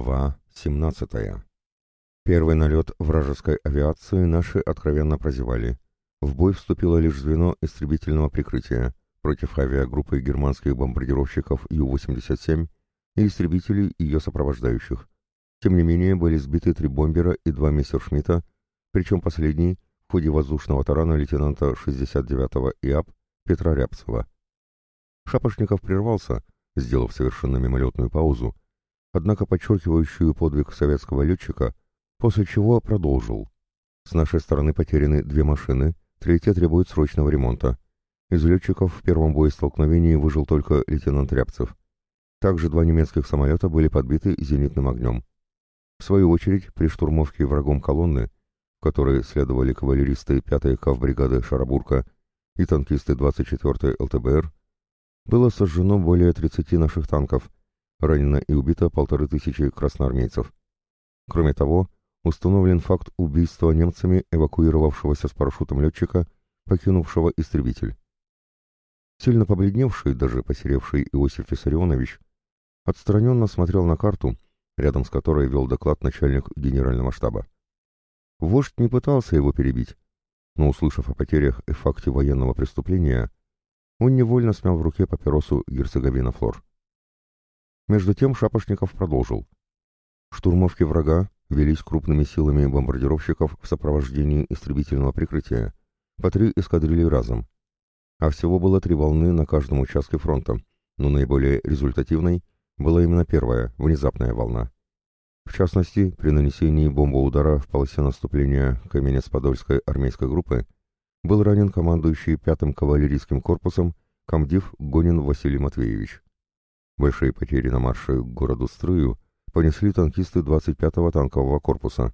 Глава 17. Первый налет вражеской авиации наши откровенно прозевали. В бой вступило лишь звено истребительного прикрытия против авиагруппы германских бомбардировщиков Ю-87 и истребителей ее сопровождающих. Тем не менее, были сбиты 3 бомбера и 2 мессершмитта, причем последний в ходе воздушного тарана лейтенанта 69-го ИАП Петра Рябцева. Шапошников прервался, сделав совершенно мимолетную паузу, однако подчеркивающую подвиг советского летчика, после чего продолжил. С нашей стороны потеряны 2 машины, 3-я требует срочного ремонта. Из летчиков в первом боестолкновении выжил только лейтенант Рябцев. Также 2 немецких самолета были подбиты зенитным огнем. В свою очередь, при штурмовке врагом колонны, в которой следовали кавалеристы 5-й кавбригады Шарабурка и танкисты 24-й ЛТБР, было сожжено более 30 наших танков, ранено и убито 1500 красноармейцев. Кроме того, установлен факт убийства немцами эвакуировавшегося с парашютом летчика, покинувшего истребитель. Сильно побледневший, даже посеревший Иосиф Виссарионович отстраненно смотрел на карту, рядом с которой вел доклад начальник генерального штаба. Вождь не пытался его перебить, но, услышав о потерях и факте военного преступления, он невольно смял в руке папиросу герцоговина Флор. Между тем Шапошников продолжил. Штурмовки врага велись крупными силами бомбардировщиков в сопровождении истребительного прикрытия, по 3 эскадрильи разом. А всего было 3 волны на каждом участке фронта, но наиболее результативной была именно первая, внезапная волна. В частности, при нанесении бомбоудара в полосе наступления Каменец-Подольской армейской группы был ранен командующий 5-м кавалерийским корпусом комдив Гонин Василий Матвеевич. Большие потери на марше к городу Строю понесли танкисты 25-го танкового корпуса.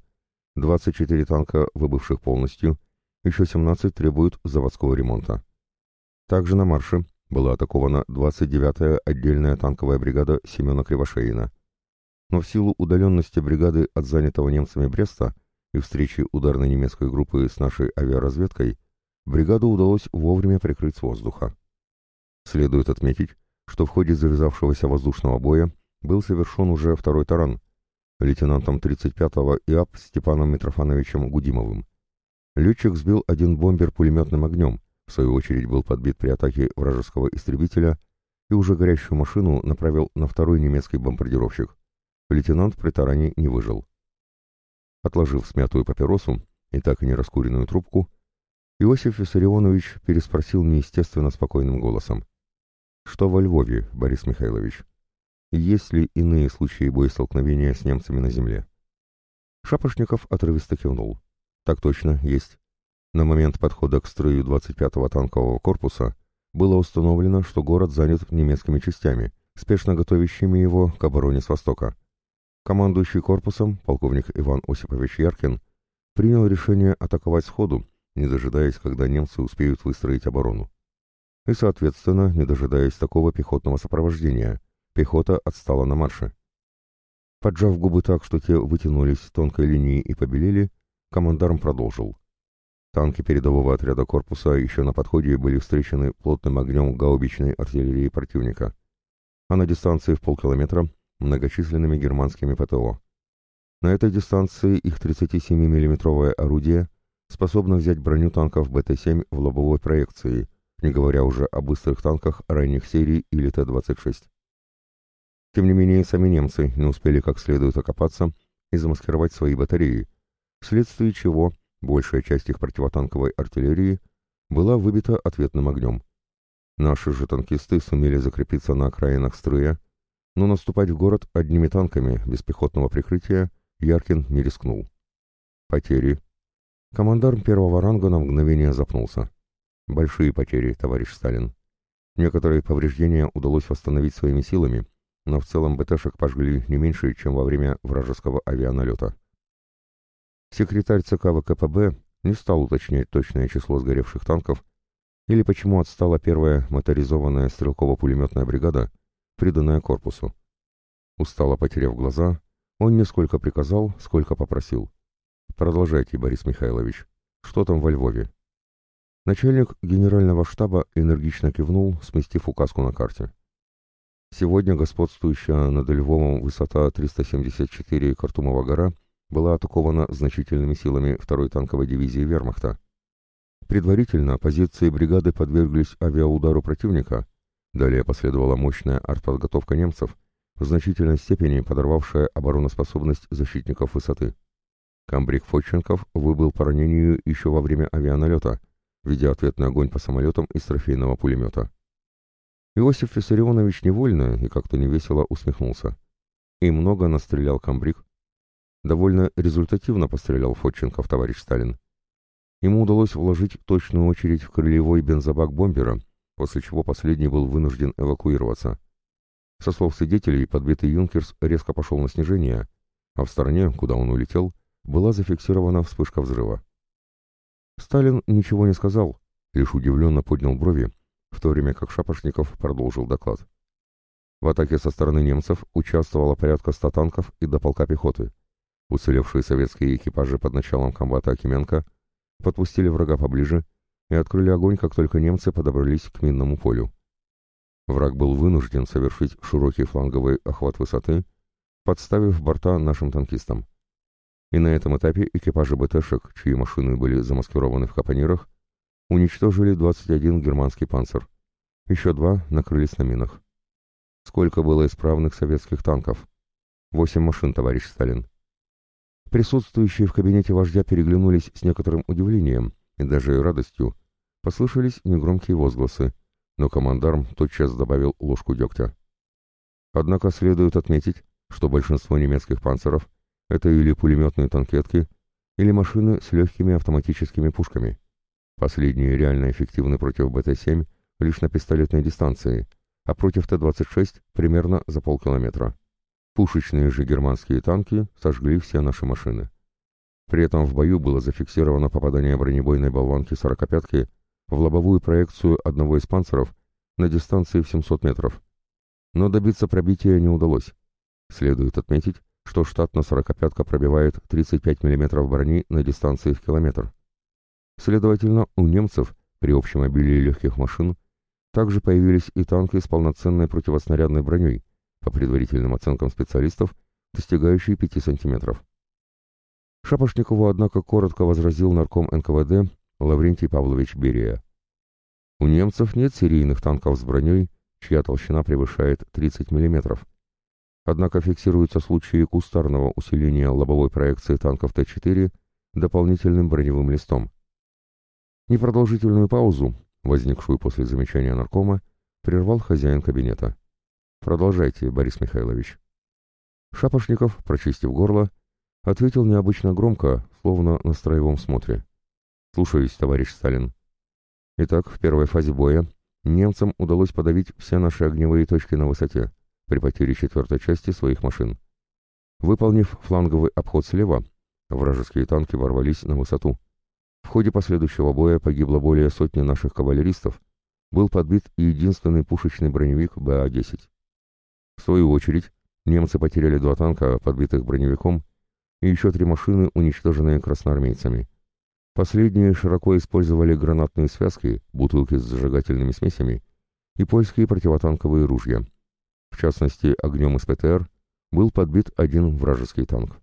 24 танка, выбывших полностью, еще 17 требуют заводского ремонта. Также на марше была атакована 29-я отдельная танковая бригада Семена Кривошеина. Но в силу удаленности бригады от занятого немцами Бреста и встречи ударной немецкой группы с нашей авиаразведкой, бригаду удалось вовремя прикрыть с воздуха. Следует отметить, что в ходе завязавшегося воздушного боя был совершен уже 2-й таран лейтенантом 35-го ИАП Степаном Митрофановичем Гудимовым. Летчик сбил 1 бомбер пулеметным огнем, в свою очередь был подбит при атаке вражеского истребителя и уже горящую машину направил на 2-й немецкий бомбардировщик. Лейтенант при таране не выжил. Отложив смятую папиросу и так и не раскуренную трубку, Иосиф Виссарионович переспросил неестественно спокойным голосом. «Что во Львове, Борис Михайлович? Есть ли иные случаи боестолкновения с немцами на земле?» Шапошников отрывисто кивнул. «Так точно, есть. На момент подхода к строю 25-го танкового корпуса было установлено, что город занят немецкими частями, спешно готовящими его к обороне с востока. Командующий корпусом, полковник Иван Осипович Яркин, принял решение атаковать сходу, не дожидаясь, когда немцы успеют выстроить оборону. И, соответственно, не дожидаясь такого пехотного сопровождения, пехота отстала на марше. Поджав губы так, что те вытянулись тонкой линией и побелели, командарм продолжил. Танки передового отряда корпуса еще на подходе были встречены плотным огнем гаубичной артиллерии противника, а на дистанции в полкилометра многочисленными германскими ПТО. На этой дистанции их 37 миллиметровое орудие способно взять броню танков БТ-7 в лобовой проекции, не говоря уже о быстрых танках ранних серий или Т-26. Тем не менее, сами немцы не успели как следует окопаться и замаскировать свои батареи, вследствие чего большая часть их противотанковой артиллерии была выбита ответным огнем. Наши же танкисты сумели закрепиться на окраинах строя, но наступать в город одними танками без пехотного прикрытия Яркин не рискнул. Потери. Командарм 1-го ранга на мгновение запнулся. Большие потери, товарищ Сталин. Некоторые повреждения удалось восстановить своими силами, но в целом БТшек пожгли не меньше, чем во время вражеского авианалета. Секретарь ЦК ВКПБ не стал уточнять точное число сгоревших танков или почему отстала 1-я моторизованная стрелково-пулеметная бригада, приданная корпусу. Устало потеряв глаза, он не сколько приказал, сколько попросил. «Продолжайте, Борис Михайлович. Что там во Львове?» Начальник генерального штаба энергично кивнул, сместив указку на карте. Сегодня господствующая над Львовом высота 374 Картумова гора была атакована значительными силами 2-й танковой дивизии вермахта. Предварительно позиции бригады подверглись авиаудару противника, далее последовала мощная артподготовка немцев, в значительной степени подорвавшая обороноспособность защитников высоты. Камбрик Фотченков выбыл по ранению еще во время авианалета, ведя ответный огонь по самолетам из трофейного пулемета. Иосиф Виссарионович невольно и как-то невесело усмехнулся. И много настрелял Камбрик. Довольно результативно пострелял Фотченков, товарищ Сталин. Ему удалось вложить точную очередь в крыльевой бензобак бомбера, после чего последний был вынужден эвакуироваться. Со слов свидетелей, подбитый «Юнкерс» резко пошел на снижение, а в стороне, куда он улетел, была зафиксирована вспышка взрыва. Сталин ничего не сказал, лишь удивленно поднял брови, в то время как Шапошников продолжил доклад. В атаке со стороны немцев участвовало порядка 100 танков и до полка пехоты. Уцелевшие советские экипажи под началом комбата Акименко подпустили врага поближе и открыли огонь, как только немцы подобрались к минному полю. Враг был вынужден совершить широкий фланговый охват высоты, подставив борта нашим танкистам. И на этом этапе экипажи БТшек, чьи машины были замаскированы в капонирах, уничтожили 21 германский панцер. Еще 2 накрылись на минах. Сколько было исправных советских танков? 8 машин, товарищ Сталин. Присутствующие в кабинете вождя переглянулись с некоторым удивлением и даже радостью. Послышались негромкие возгласы, но командарм тотчас добавил ложку дегтя. Однако следует отметить, что большинство немецких панцеров — это или пулеметные танкетки, или машины с легкими автоматическими пушками. Последние реально эффективны против БТ-7 лишь на пистолетной дистанции, а против Т-26 примерно за полкилометра. Пушечные же германские танки сожгли все наши машины. При этом в бою было зафиксировано попадание бронебойной болванки 45-ки в лобовую проекцию одного из панцеров на дистанции в 700 метров. Но добиться пробития не удалось. Следует отметить, что штатно 45-ка пробивает 35 мм брони на дистанции в километр. Следовательно, у немцев при общем обилии легких машин также появились и танки с полноценной противоснарядной броней, по предварительным оценкам специалистов, достигающие 5 сантиметров. Шапошникову, однако, коротко возразил нарком НКВД Лаврентий Павлович Берия. У немцев нет серийных танков с броней, чья толщина превышает 30 мм. Однако фиксируются случаи кустарного усиления лобовой проекции танков Т-4 дополнительным броневым листом. Непродолжительную паузу, возникшую после замечания наркома, прервал хозяин кабинета. «Продолжайте, Борис Михайлович». Шапошников, прочистив горло, ответил необычно громко, словно на строевом смотре. «Слушаюсь, товарищ Сталин». Итак, в первой фазе боя немцам удалось подавить все наши огневые точки на высоте, при потере 4-й части своих машин. Выполнив фланговый обход слева, вражеские танки ворвались на высоту. В ходе последующего боя погибло более сотни наших кавалеристов, был подбит и единственный пушечный броневик БА-10. В свою очередь, немцы потеряли 2 танка, подбитых броневиком, и еще 3 машины, уничтоженные красноармейцами. Последние широко использовали гранатные связки, бутылки с зажигательными смесями и польские противотанковые ружья. В частности, огнем из ПТР был подбит 1 вражеский танк.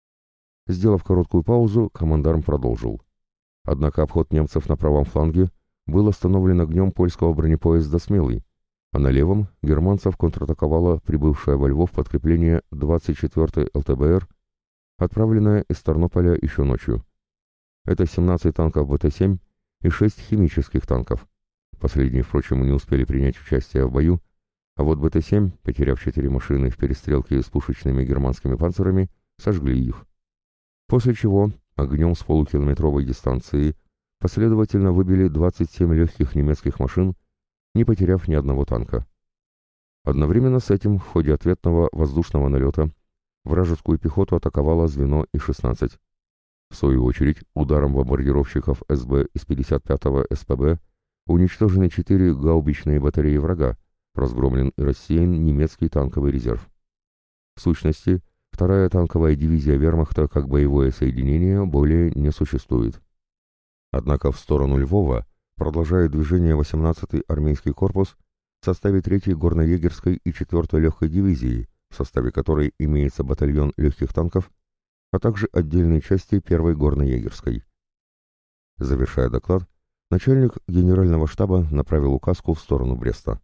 Сделав короткую паузу, командарм продолжил. Однако обход немцев на правом фланге был остановлен огнем польского бронепоезда «Смелый», а на левом германцев контратаковало прибывшее во Львов подкрепление 24-й ЛТБР, отправленное из Тарнополя еще ночью. Это 17 танков БТ-7 и 6 химических танков. Последние, впрочем, не успели принять участие в бою, а вот БТ-7, потеряв 4 машины в перестрелке с пушечными германскими панцирами, сожгли их. После чего огнем с полукилометровой дистанции последовательно выбили 27 легких немецких машин, не потеряв ни одного танка. Одновременно с этим в ходе ответного воздушного налета вражескую пехоту атаковало звено И-16. В свою очередь, ударом бомбардировщиков СБ из 55-го СПБ уничтожены 4 гаубичные батареи врага, разгромлен и рассеян немецкий танковый резерв. В сущности, 2-я танковая дивизия вермахта как боевое соединение более не существует. Однако в сторону Львова продолжает движение 18-й армейский корпус в составе 3-й горно-егерской и 4-й легкой дивизии, в составе которой имеется батальон легких танков, а также отдельные части 1-й горно-егерской. Завершая доклад, начальник генерального штаба направил указку в сторону Бреста.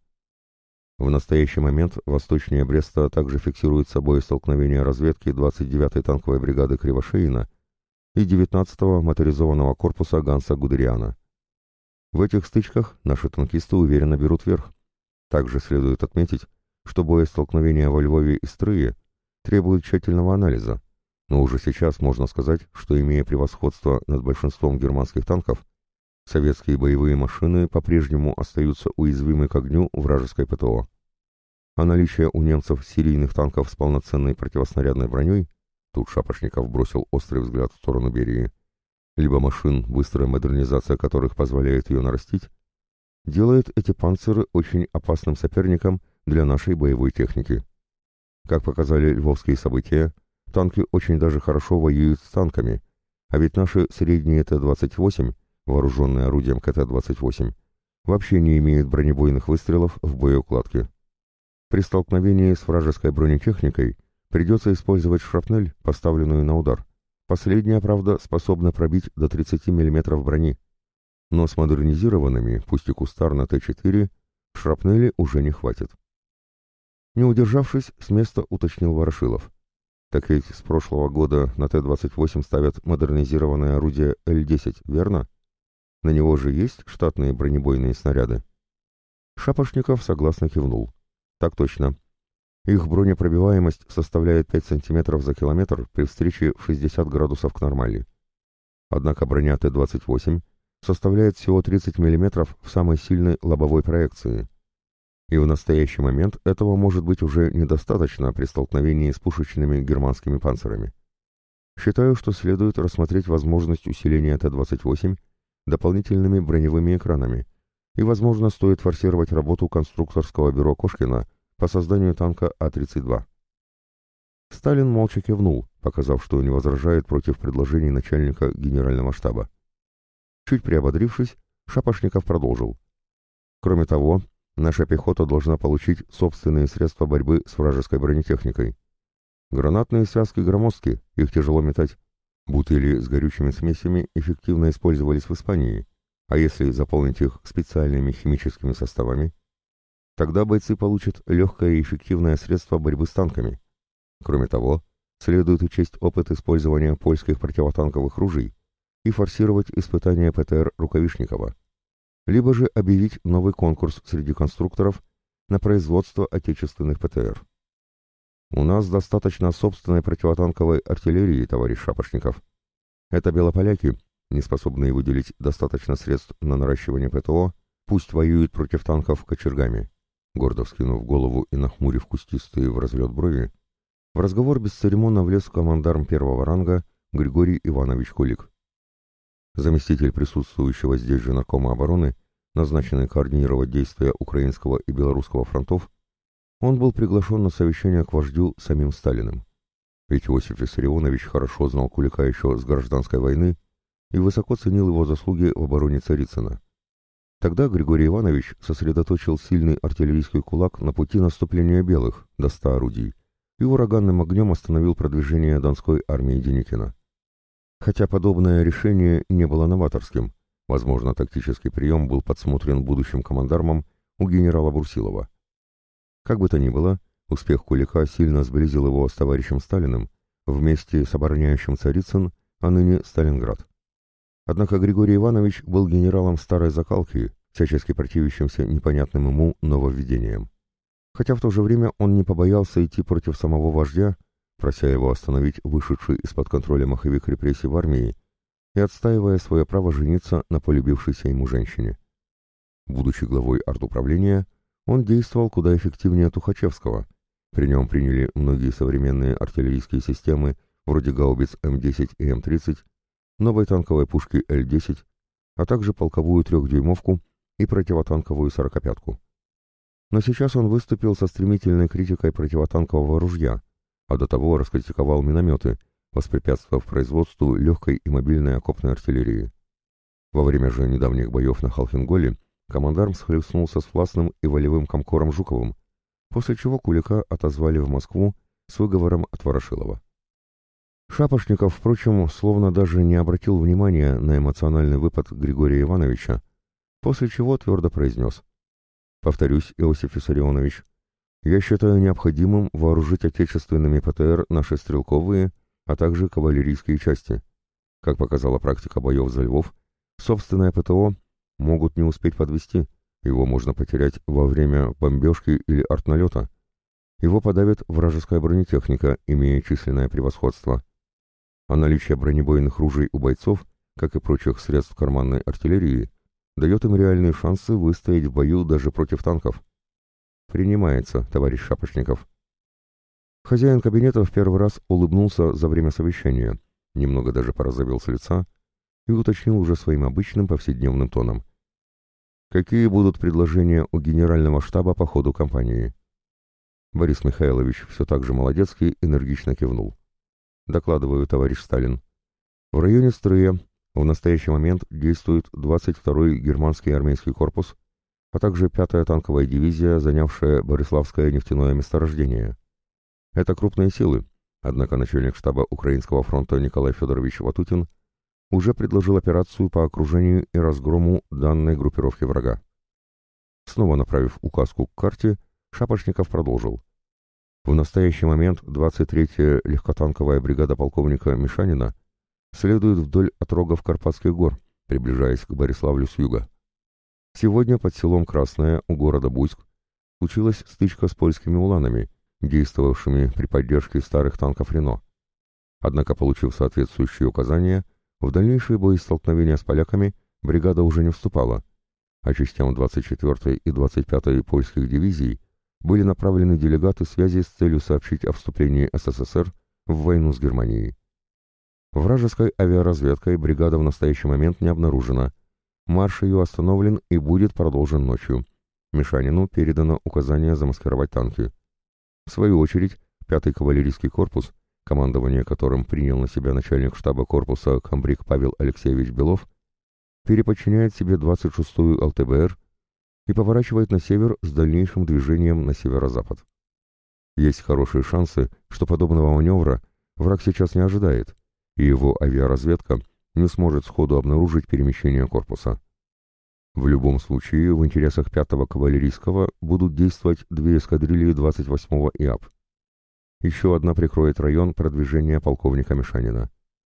В настоящий момент восточнее Бреста также фиксируется боестолкновение разведки 29-й танковой бригады Кривошеина и 19-го моторизованного корпуса Ганса Гудериана. В этих стычках наши танкисты уверенно берут верх. Также следует отметить, что боестолкновения во Львове и Стрые требуют тщательного анализа, но уже сейчас можно сказать, что, имея превосходство над большинством германских танков, советские боевые машины по-прежнему остаются уязвимы к огню вражеской ПТО. А наличие у немцев серийных танков с полноценной противоснарядной броней, тут Шапошников бросил острый взгляд в сторону Берии, либо машин, быстрая модернизация которых позволяет ее нарастить, делает эти панциры очень опасным соперником для нашей боевой техники. Как показали львовские события, танки очень даже хорошо воюют с танками, а ведь наши средние Т-28, вооруженные орудием КТ-28, вообще не имеют бронебойных выстрелов в боеукладке. При столкновении с вражеской бронетехникой придется использовать шрапнель, поставленную на удар. Последняя, правда, способна пробить до 30 мм брони, но с модернизированными, пусть и кустарно Т-4, шрапнели уже не хватит. Не удержавшись, с места уточнил Ворошилов. Так ведь с прошлого года на Т-28 ставят модернизированное орудие Л-10, верно? На него же есть штатные бронебойные снаряды? Шапошников согласно кивнул. Так точно. Их бронепробиваемость составляет 5 см за километр при встрече в 60 градусов к нормали. Однако броня Т-28 составляет всего 30 мм в самой сильной лобовой проекции. И в настоящий момент этого может быть уже недостаточно при столкновении с пушечными германскими панцирами. Считаю, что следует рассмотреть возможность усиления Т-28 дополнительными броневыми экранами, и, возможно, стоит форсировать работу конструкторского бюро Кошкина по созданию танка А-32. Сталин молча кивнул, показав, что не возражает против предложений начальника генерального штаба. Чуть приободрившись, Шапошников продолжил. Кроме того, наша пехота должна получить собственные средства борьбы с вражеской бронетехникой. Гранатные связки громоздки, их тяжело метать. Бутыли с горючими смесями эффективно использовались в Испании, а если заполнить их специальными химическими составами, тогда бойцы получат легкое и эффективное средство борьбы с танками. Кроме того, следует учесть опыт использования польских противотанковых ружей и форсировать испытания ПТР Рукавишникова, либо же объявить новый конкурс среди конструкторов на производство отечественных ПТР. У нас достаточно собственной противотанковой артиллерии, товарищ Шапошников. Это белополяки, не способные выделить достаточно средств на наращивание ПТО, пусть воюют против танков кочергами. Гордо вскинув голову и нахмурив кустистые в разлет брови, в разговор бесцеремонно влез командарм первого ранга Григорий Иванович Кулик. Заместитель присутствующего здесь же наркома обороны, назначенный координировать действия украинского и белорусского фронтов, он был приглашен на совещание к вождю самим Сталиным. Ведь Иосиф Виссарионович хорошо знал Кулика еще с гражданской войны и высоко ценил его заслуги в обороне Царицына. Тогда Григорий Иванович сосредоточил сильный артиллерийский кулак на пути наступления белых до 100 орудий и ураганным огнем остановил продвижение Донской армии Деникина. Хотя подобное решение не было новаторским, возможно, тактический прием был подсмотрен будущим командармом у генерала Брусилова. Как бы то ни было, успех Кулика сильно сблизил его с товарищем Сталиным вместе с обороняющим Царицын, а ныне Сталинград. Однако Григорий Иванович был генералом старой закалки, всячески противящимся непонятным ему нововведениям. Хотя в то же время он не побоялся идти против самого вождя, прося его остановить вышедший из-под контроля маховик репрессий в армии и отстаивая свое право жениться на полюбившейся ему женщине. Будучи главой артуправления, он действовал куда эффективнее Тухачевского. При нем приняли многие современные артиллерийские системы, вроде гаубиц М-10 и М-30, новой танковой пушки Л-10, а также полковую 3-дюймовку и противотанковую 45-ку. Но сейчас он выступил со стремительной критикой противотанкового ружья, а до того раскритиковал минометы, воспрепятствовав производству легкой и мобильной окопной артиллерии. Во время же недавних боев на Халхинголе командарм схлестнулся с властным и волевым комкором Жуковым, после чего Кулика отозвали в Москву с выговором от Ворошилова. Шапошников, впрочем, словно даже не обратил внимания на эмоциональный выпад Григория Ивановича, после чего твердо произнес: «Повторюсь, Иосиф Виссарионович, я считаю необходимым вооружить отечественными ПТР наши стрелковые, а также кавалерийские части. Как показала практика боев за Львов, собственное ПТО могут не успеть подвести, его можно потерять во время бомбежки или артналета. Его подавит вражеская бронетехника, имея численное превосходство. А наличие бронебойных ружей у бойцов, как и прочих средств карманной артиллерии, дает им реальные шансы выстоять в бою даже против танков. Принимается, товарищ Шапошников». Хозяин кабинета в первый раз улыбнулся за время совещания, немного даже порозовел с лица и уточнил уже своим обычным повседневным тоном: «Какие будут предложения у генерального штаба по ходу кампании?» Борис Михайлович все так же молодецки энергично кивнул. «Докладываю, товарищ Сталин. В районе Стрыя в настоящий момент действует 22-й германский армейский корпус, а также 5-я танковая дивизия, занявшая Бориславское нефтяное месторождение. Это крупные силы, однако начальник штаба Украинского фронта Николай Федорович Ватутин уже предложил операцию по окружению и разгрому данной группировки врага». Снова направив указку к карте, Шапошников продолжил: «В настоящий момент 23-я легкотанковая бригада полковника Мишанина следует вдоль отрогов Карпатских гор, приближаясь к Бориславлю с юга. Сегодня под селом Красное у города Буйск случилась стычка с польскими уланами, действовавшими при поддержке старых танков Рено. Однако, получив соответствующие указания, в дальнейшие боестолкновения с поляками бригада уже не вступала, а частям 24-й и 25-й польских дивизий были направлены делегаты связи с целью сообщить о вступлении СССР в войну с Германией. Вражеской авиаразведкой бригада в настоящий момент не обнаружена. Марш ее остановлен и будет продолжен ночью. Мишанину передано указание замаскировать танки. В свою очередь, 5-й кавалерийский корпус, командование которым принял на себя начальник штаба корпуса комбриг Павел Алексеевич Белов, переподчиняет себе 26-ю ЛТБР и поворачивает на север с дальнейшим движением на северо-запад. Есть хорошие шансы, что подобного маневра враг сейчас не ожидает, и его авиаразведка не сможет сходу обнаружить перемещение корпуса. В любом случае, в интересах 5-го кавалерийского будут действовать 2 эскадрильи 28-го ИАП. Еще одна прикроет район продвижения полковника Мишанина.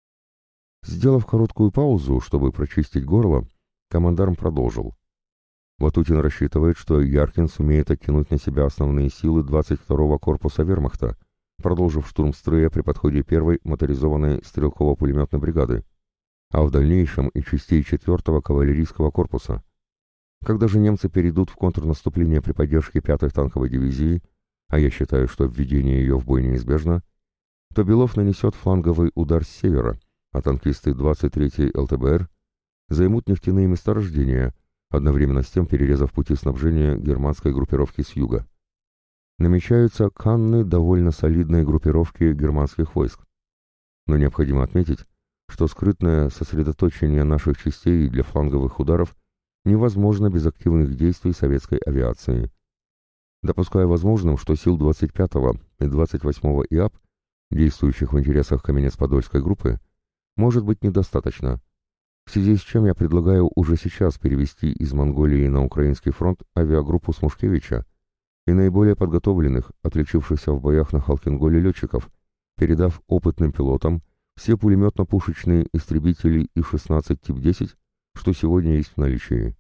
Сделав короткую паузу, чтобы прочистить горло, командарм продолжил: «Ватутин рассчитывает, что Яркин сумеет оттянуть на себя основные силы 22-го корпуса вермахта, продолжив штурм Стрыя при подходе 1-й моторизованной стрелково-пулеметной бригады, а в дальнейшем и частей 4-го кавалерийского корпуса. Когда же немцы перейдут в контрнаступление при поддержке 5-й танковой дивизии, а я считаю, что введение ее в бой неизбежно, то Белов нанесет фланговый удар с севера, а танкисты 23-й ЛТБР займут нефтяные месторождения, одновременно с тем перерезав пути снабжения германской группировки с юга. Намечаются канны довольно солидной группировки германских войск. Но необходимо отметить, что скрытное сосредоточение наших частей для фланговых ударов невозможно без активных действий советской авиации. Допуская возможным, что сил 25-го и 28-го ИАП, действующих в интересах Каменец-Подольской группы, может быть недостаточно, в связи с чем я предлагаю уже сейчас перевести из Монголии на Украинский фронт авиагруппу Смушкевича и наиболее подготовленных, отличившихся в боях на Халкинголе летчиков, передав опытным пилотам все пулеметно-пушечные истребители И-16 тип 10, что сегодня есть в наличии.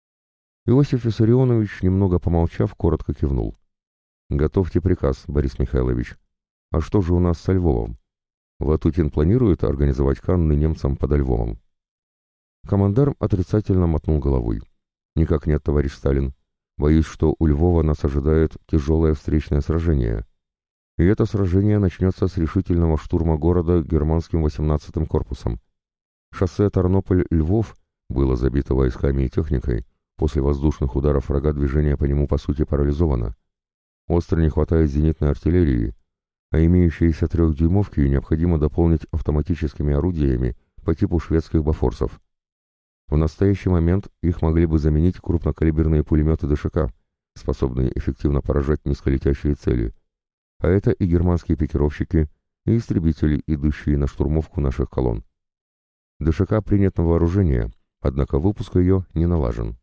Иосиф Виссарионович, немного помолчав, коротко кивнул. «Готовьте приказ, Борис Михайлович. А что же у нас со Львовом? Ватутин планирует организовать канны немцам под Львовом?» Командарм отрицательно мотнул головой. «Никак нет, товарищ Сталин. Боюсь, что у Львова нас ожидает тяжелое встречное сражение. И это сражение начнется с решительного штурма города германским 18-м корпусом. Шоссе Тарнополь-Львов было забито войсками и техникой. После воздушных ударов врага движение по нему по сути парализовано. Остро не хватает зенитной артиллерии, а имеющиеся 3-дюймовки необходимо дополнить автоматическими орудиями по типу шведских бафорсов. В настоящий момент их могли бы заменить крупнокалиберные пулеметы ДШК, способные эффективно поражать низколетящие цели. А это и германские пикировщики, и истребители, идущие на штурмовку наших колонн. ДШК принят на вооружение, однако выпуск ее не налажен.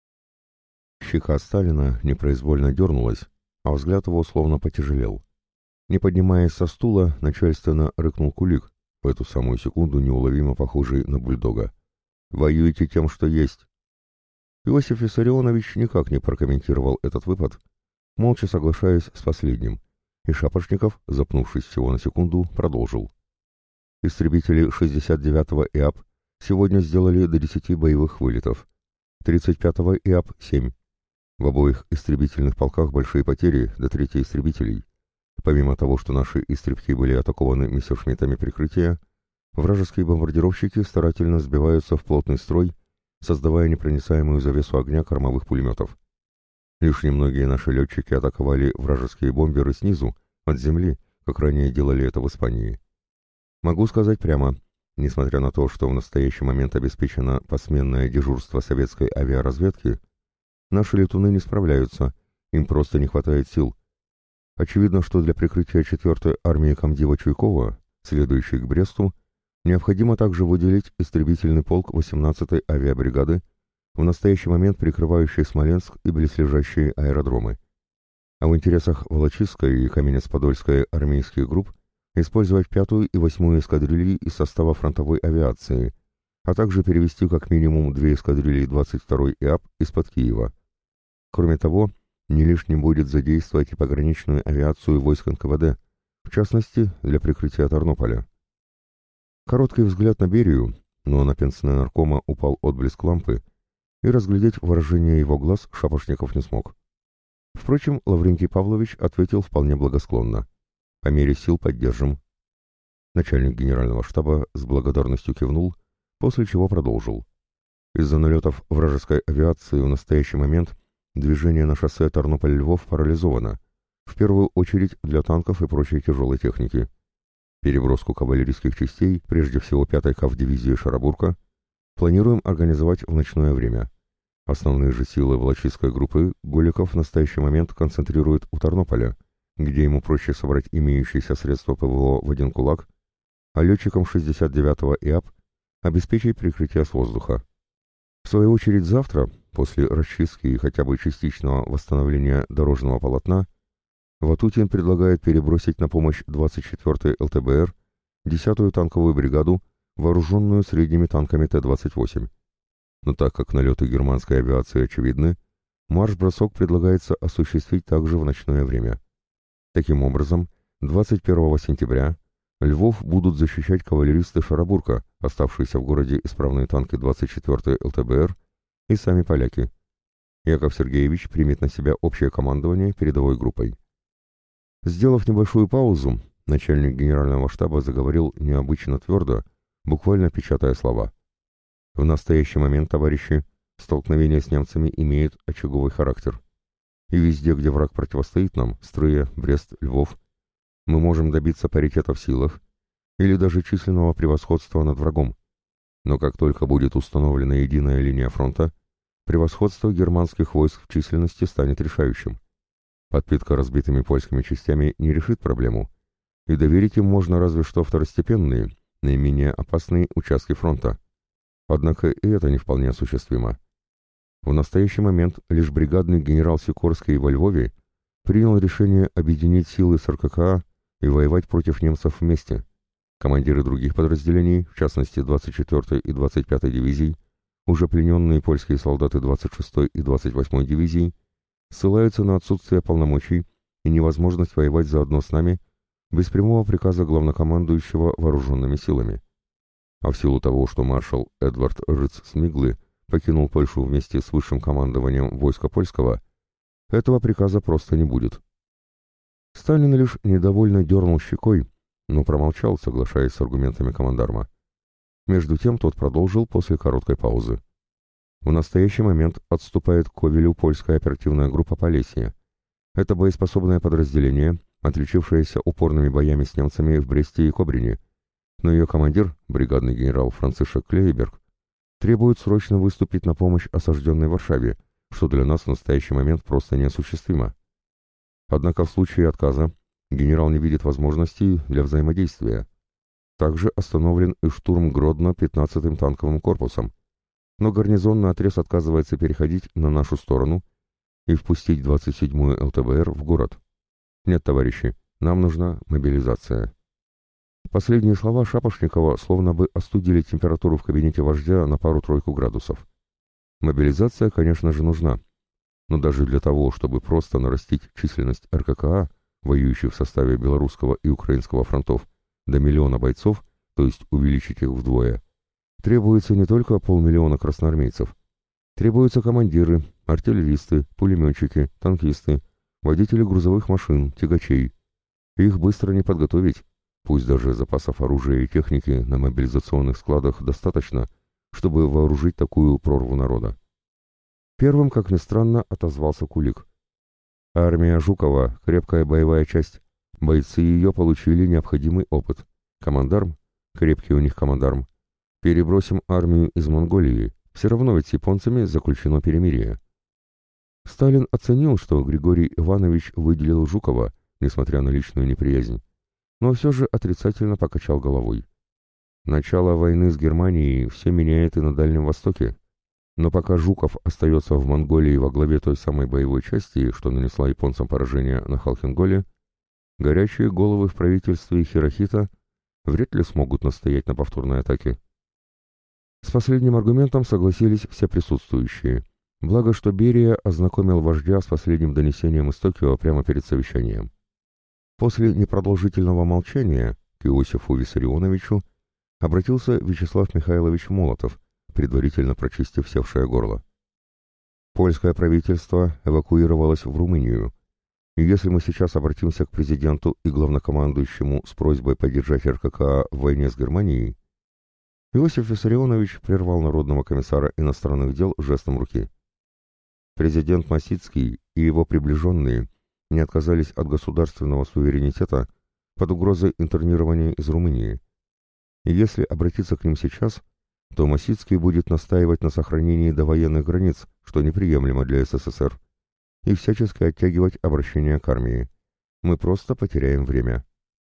Щека Сталина непроизвольно дернулась, а взгляд его словно потяжелел. Не поднимаясь со стула, начальственно рыкнул Кулик, в эту самую секунду неуловимо похожий на бульдога. «Воюете тем, что есть». Иосиф Виссарионович никак не прокомментировал этот выпад, молча соглашаясь с последним, и Шапошников, запнувшись всего на секунду, продолжил. Истребители 69-го ИАП сегодня сделали до 10 боевых вылетов, 35-го ИАП — 7. В обоих истребительных полках большие потери до трети истребителей. Помимо того, что наши истребки были атакованы мессершмиттами прикрытия, вражеские бомбардировщики старательно сбиваются в плотный строй, создавая непроницаемую завесу огня кормовых пулеметов. Лишь немногие наши летчики атаковали вражеские бомберы снизу, от земли, как ранее делали это в Испании. Могу сказать прямо, несмотря на то, что в настоящий момент обеспечено посменное дежурство советской авиаразведки, наши летуны не справляются, им просто не хватает сил. Очевидно, что для прикрытия 4-й армии комдива Чуйкова, следующей к Бресту, необходимо также выделить истребительный полк 18-й авиабригады, в настоящий момент прикрывающий Смоленск и близлежащие аэродромы. А в интересах Волочиской и Каменец-Подольской армейских групп использовать 5-ю и 8-ю эскадрильи из состава фронтовой авиации, а также перевести как минимум 2 эскадрильи 22-й ИАП из-под Киева. Кроме того, не лишним будет задействовать и пограничную авиацию войск НКВД, в частности, для прикрытия Тарнополя. Короткий взгляд на Берию, но на пенсне наркома упал отблеск лампы, и разглядеть выражение его глаз Шапошников не смог. Впрочем, Лаврентий Павлович ответил вполне благосклонно. «По мере сил поддержим». Начальник генерального штаба с благодарностью кивнул, после чего продолжил. Из-за налетов вражеской авиации в настоящий момент движение на шоссе Тарнополь-Львов парализовано, в первую очередь для танков и прочей тяжелой техники. Переброску кавалерийских частей, прежде всего 5-й кавдивизии Шарабурка, планируем организовать в ночное время. Основные же силы Волочиской группы Голиков в настоящий момент концентрирует у Тарнополя, где ему проще собрать имеющиеся средства ПВО в один кулак, а летчикам 69-го ИАП обеспечить прикрытие с воздуха. В свою очередь завтра, после расчистки и хотя бы частичного восстановления дорожного полотна, Ватутин предлагает перебросить на помощь 24-й ЛТБР, 10-ю танковую бригаду, вооруженную средними танками Т-28. Но так как налеты германской авиации очевидны, марш-бросок предлагается осуществить также в ночное время. Таким образом, 21 сентября Львов будут защищать кавалеристы Шарабурка, оставшиеся в городе исправные танки 24-й ЛТБР, и сами поляки. Яков Сергеевич примет на себя общее командование передовой группой. Сделав небольшую паузу, начальник генерального штаба заговорил необычно твердо, буквально печатая слова. В настоящий момент, товарищи, столкновение с немцами имеет очаговый характер. И везде, где враг противостоит нам, Стрыя, Брест, Львов, мы можем добиться паритета в силах или даже численного превосходства над врагом. Но как только будет установлена единая линия фронта, превосходство германских войск в численности станет решающим. Подпитка разбитыми польскими частями не решит проблему, и доверить им можно разве что второстепенные, наименее опасные участки фронта. Однако и это не вполне осуществимо. В настоящий момент лишь бригадный генерал Сикорский во Львове принял решение объединить силы с РККА и воевать против немцев вместе. Командиры других подразделений, в частности 24-й и 25-й дивизий, уже плененные польские солдаты 26-й и 28-й дивизий, ссылаются на отсутствие полномочий и невозможность воевать заодно с нами без прямого приказа главнокомандующего вооруженными силами. А в силу того, что маршал Эдвард Рыц-Смиглы покинул Польшу вместе с высшим командованием войска польского, этого приказа просто не будет. Сталин лишь недовольно дернул щекой, но промолчал, соглашаясь с аргументами командарма. Между тем тот продолжил после короткой паузы. В настоящий момент отступает к Ковелю польская оперативная группа Полесье. Это боеспособное подразделение, отличившееся упорными боями с немцами в Бресте и Кобрине, но ее командир, бригадный генерал Францишек Клейберг, Требуют срочно выступить на помощь осажденной Варшаве, что для нас в настоящий момент просто неосуществимо. Однако в случае отказа генерал не видит возможностей для взаимодействия. Также остановлен и штурм Гродно 15-м танковым корпусом, но гарнизонный отряд отказывается переходить на нашу сторону и впустить 27-ю ЛТБР в город. Нет, товарищи, нам нужна мобилизация. Последние слова Шапошникова словно бы остудили температуру в кабинете вождя на пару-тройку градусов. Мобилизация, конечно же, нужна, но даже для того, чтобы просто нарастить численность РККА, воюющих в составе белорусского и украинского фронтов, до 1 миллиона бойцов, то есть увеличить их вдвое, требуется не только 500 000 красноармейцев. Требуются командиры, артиллеристы, пулеметчики, танкисты, водители грузовых машин, тягачей. Их быстро не подготовить, пусть даже запасов оружия и техники на мобилизационных складах достаточно, чтобы вооружить такую прорву народа. Первым, как ни странно, отозвался Кулик. Армия Жукова — крепкая боевая часть. Бойцы ее получили необходимый опыт. Командарм, крепкий у них командарм. Перебросим армию из Монголии, все равно ведь с японцами заключено перемирие. Сталин оценил, что Григорий Иванович выделил Жукова, несмотря на личную неприязнь, но все же отрицательно покачал головой. Начало войны с Германией все меняет и на Дальнем Востоке, но пока Жуков остается в Монголии во главе той самой боевой части, что нанесла японцам поражение на Халхинголе, горячие головы в правительстве Хирохита вряд ли смогут настоять на повторной атаке. С последним аргументом согласились все присутствующие, благо что Берия ознакомил вождя с последним донесением из Токио прямо перед совещанием. После непродолжительного молчания к Иосифу Виссарионовичу обратился Вячеслав Михайлович Молотов, предварительно прочистив севшее горло. Польское правительство эвакуировалось в Румынию, и если мы сейчас обратимся к президенту и главнокомандующему с просьбой поддержать РККА в войне с Германией, Иосиф Виссарионович прервал народного комиссара иностранных дел жестом руки. Президент Мосицкий и его приближенные не отказались от государственного суверенитета под угрозой интернирования из Румынии. И если обратиться к ним сейчас, то Мосицкий будет настаивать на сохранении довоенных границ, что неприемлемо для СССР, и всячески оттягивать обращение к армии. Мы просто потеряем время.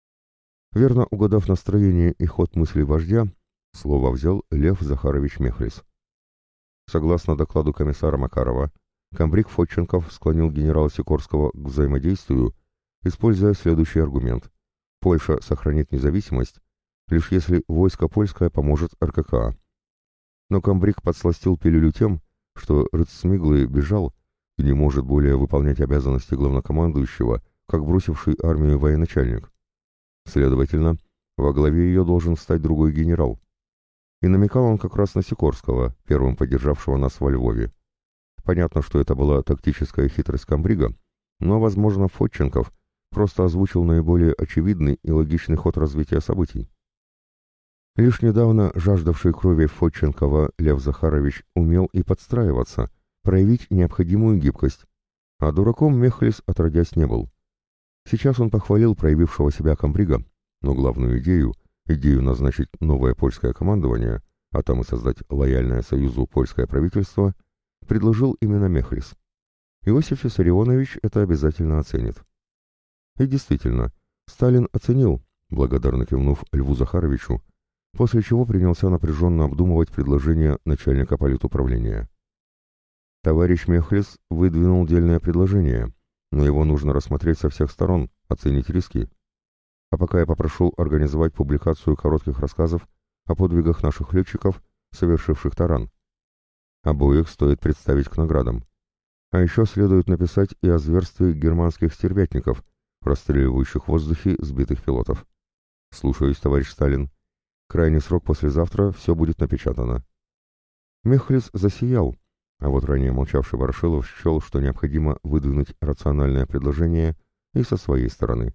Верно угадав настроение и ход мыслей вождя, слово взял Лев Захарович Мехлис. Согласно докладу комиссара Макарова, комбриг Фотченков склонил генерала Сикорского к взаимодействию, используя следующий аргумент. Польша сохранит независимость, лишь если войско польское поможет РККА. Но комбриг подсластил пилюлю тем, что Рыцсмиглый бежал и не может более выполнять обязанности главнокомандующего, как бросивший армию военачальник. Следовательно, во главе ее должен стать другой генерал. И намекал он как раз на Сикорского, первым поддержавшего нас во Львове. Понятно, что это была тактическая хитрость комбрига, но, возможно, Фотченков просто озвучил наиболее очевидный и логичный ход развития событий. Лишь недавно жаждавший крови Фотченкова Лев Захарович умел и подстраиваться, проявить необходимую гибкость, а дураком Мехлис отродясь не был. Сейчас он похвалил проявившего себя комбрига, но главную идею назначить новое польское командование, а там и создать лояльное Союзу польское правительство, предложил именно Мехлис. Иосиф Виссарионович это обязательно оценит. И действительно, Сталин оценил, благодарно кивнув Льву Захаровичу, после чего принялся напряженно обдумывать предложение начальника политуправления. Товарищ Мехлис выдвинул дельное предложение, но его нужно рассмотреть со всех сторон, оценить риски. А пока я попрошу организовать публикацию коротких рассказов о подвигах наших летчиков, совершивших таран. Обоих стоит представить к наградам. А еще следует написать и о зверстве германских стервятников, расстреливающих в воздухе сбитых пилотов. Слушаюсь, товарищ Сталин. Крайний срок послезавтра, все будет напечатано. Мехлис засиял, а вот ранее молчавший Ворошилов счел, что необходимо выдвинуть рациональное предложение и со своей стороны.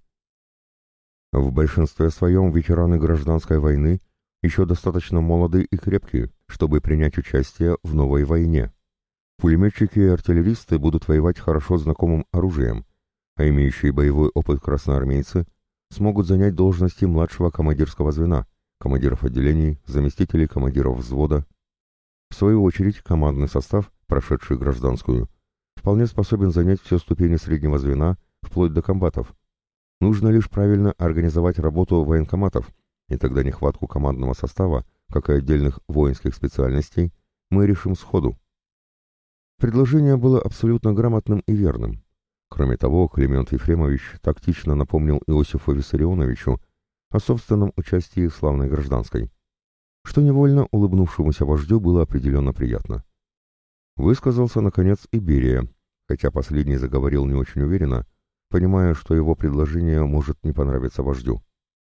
В большинстве своем ветераны гражданской войны еще достаточно молоды и крепкие, чтобы принять участие в новой войне. Пулеметчики и артиллеристы будут воевать хорошо знакомым оружием, а имеющие боевой опыт красноармейцы смогут занять должности младшего командирского звена, командиров отделений, заместителей командиров взвода. В свою очередь, командный состав, прошедший гражданскую, вполне способен занять все ступени среднего звена, вплоть до комбатов. Нужно лишь правильно организовать работу военкоматов, и тогда нехватку командного состава, как и отдельных воинских специальностей, мы решим сходу. Предложение было абсолютно грамотным и верным. Кроме того, Климент Ефремович тактично напомнил Иосифу Виссарионовичу о собственном участии в славной гражданской, что невольно улыбнувшемуся вождю было определенно приятно. Высказался, наконец, и Берия, хотя последний заговорил не очень уверенно, понимая, что его предложение может не понравиться вождю.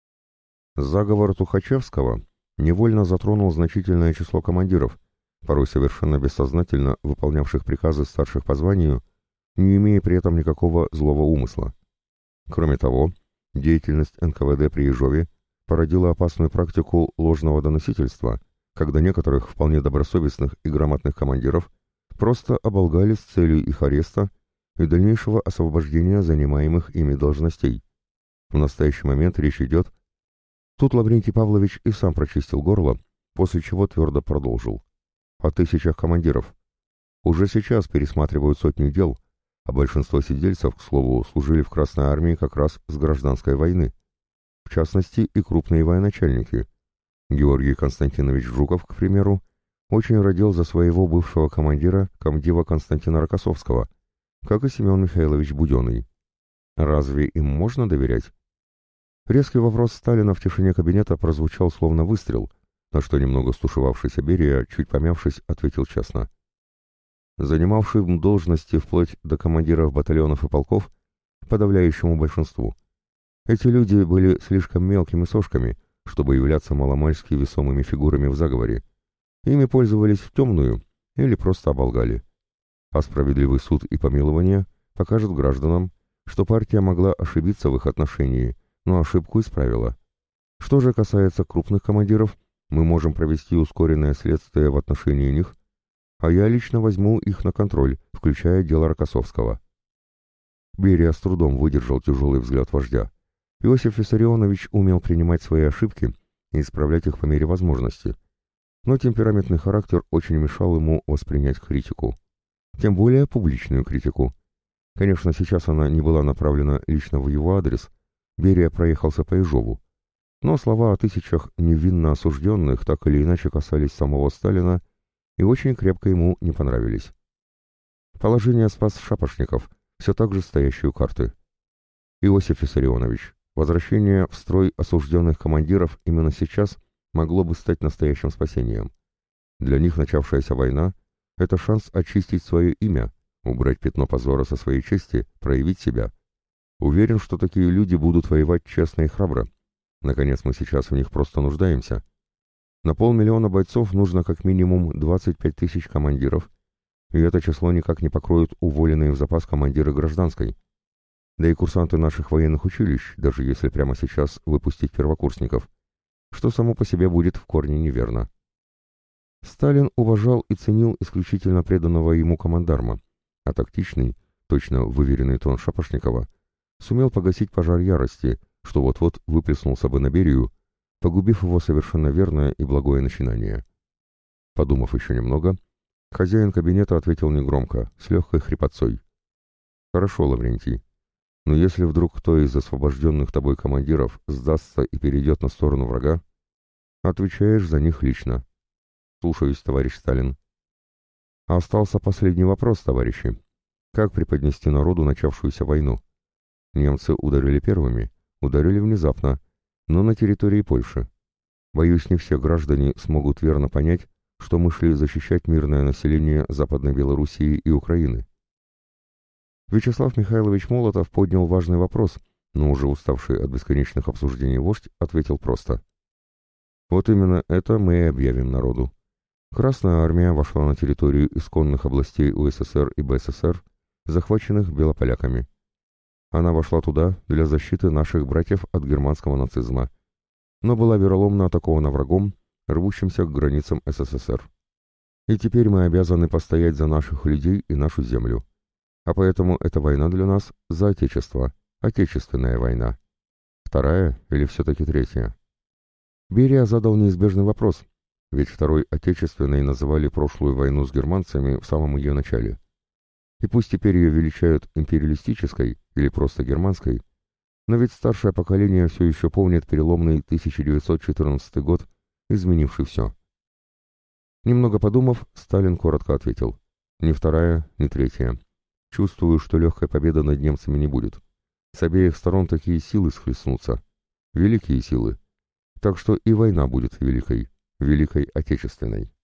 Заговор Тухачевского невольно затронул значительное число командиров, порой совершенно бессознательно выполнявших приказы старших по званию, не имея при этом никакого злого умысла. Кроме того, деятельность НКВД при Ежове породила опасную практику ложного доносительства, когда некоторых вполне добросовестных и грамотных командиров просто оболгали с целью их ареста и дальнейшего освобождения занимаемых ими должностей. В настоящий момент речь идет... Тут Лаврентий Павлович и сам прочистил горло, после чего твердо продолжил. О тысячах командиров. Уже сейчас пересматривают сотни дел, а большинство сидельцев, к слову, служили в Красной армии как раз с гражданской войны. В частности, и крупные военачальники. Георгий Константинович Жуков, к примеру, очень родил за своего бывшего командира комдива Константина Рокоссовского, как и Семен Михайлович Буденный. Разве им можно доверять? Резкий вопрос Сталина в тишине кабинета прозвучал словно выстрел, на что немного стушевавшийся Берия, чуть помявшись, ответил честно. Занимавшим должности вплоть до командиров батальонов и полков, подавляющему большинству. Эти люди были слишком мелкими сошками, чтобы являться маломальски весомыми фигурами в заговоре. Ими пользовались в темную или просто оболгали. А справедливый суд и помилование покажут гражданам, что партия могла ошибиться в их отношении, но ошибку исправила. Что же касается крупных командиров, мы можем провести ускоренное следствие в отношении них, а я лично возьму их на контроль, включая дело Рокоссовского. Берия с трудом выдержал тяжелый взгляд вождя. Иосиф Виссарионович умел принимать свои ошибки и исправлять их по мере возможности, но темпераментный характер очень мешал ему воспринять критику, тем более публичную критику. Конечно, сейчас она не была направлена лично в его адрес, Берия проехался по Ежову, но слова о тысячах невинно осужденных так или иначе касались самого Сталина и очень крепко ему не понравились. Положение спас Шапошников, все так же стоящие у карты. Иосиф Виссарионович, возвращение в строй осужденных командиров именно сейчас могло бы стать настоящим спасением. Для них начавшаяся война — это шанс очистить свое имя, убрать пятно позора со своей чести, проявить себя. Уверен, что такие люди будут воевать честно и храбро. Наконец, мы сейчас в них просто нуждаемся. На 500 000 бойцов нужно как минимум 25 000 командиров, и это число никак не покроют уволенные в запас командиры гражданской. Да и курсанты наших военных училищ, даже если прямо сейчас выпустить первокурсников, что само по себе будет в корне неверно. Сталин уважал и ценил исключительно преданного ему командарма, а тактичный, точно выверенный тон Шапошникова сумел погасить пожар ярости, что вот-вот выплеснулся бы на Берию, погубив его совершенно верное и благое начинание. Подумав еще немного, хозяин кабинета ответил негромко, с легкой хрипотцой. «Хорошо, Лаврентий, но если вдруг кто из освобожденных тобой командиров сдастся и перейдет на сторону врага, отвечаешь за них лично». «Слушаюсь, товарищ Сталин». Остался последний вопрос, товарищи. Как преподнести народу начавшуюся войну? Немцы ударили первыми, ударили внезапно, но на территории Польши. Боюсь, не все граждане смогут верно понять, что мы шли защищать мирное население Западной Белоруссии и Украины. Вячеслав Михайлович Молотов поднял важный вопрос, но уже уставший от бесконечных обсуждений вождь ответил просто. Вот именно это мы и объявим народу. Красная армия вошла на территорию исконных областей УССР и БССР, захваченных белополяками. Она вошла туда для защиты наших братьев от германского нацизма, но была вероломно атакована врагом, рвущимся к границам СССР. И теперь мы обязаны постоять за наших людей и нашу землю. А поэтому эта война для нас за Отечество, Отечественная война. Вторая или все-таки третья? Берия задал неизбежный вопрос, ведь Второй Отечественной называли прошлую войну с германцами в самом ее начале. И пусть теперь ее величают империалистической или просто германской, но ведь старшее поколение все еще помнит переломный 1914 год, изменивший все. Немного подумав, Сталин коротко ответил: «Ни вторая, ни третья. Чувствую, что легкой победы над немцами не будет. С обеих сторон такие силы схлестнутся. Великие силы. Так что и война будет великой, Великой Отечественной».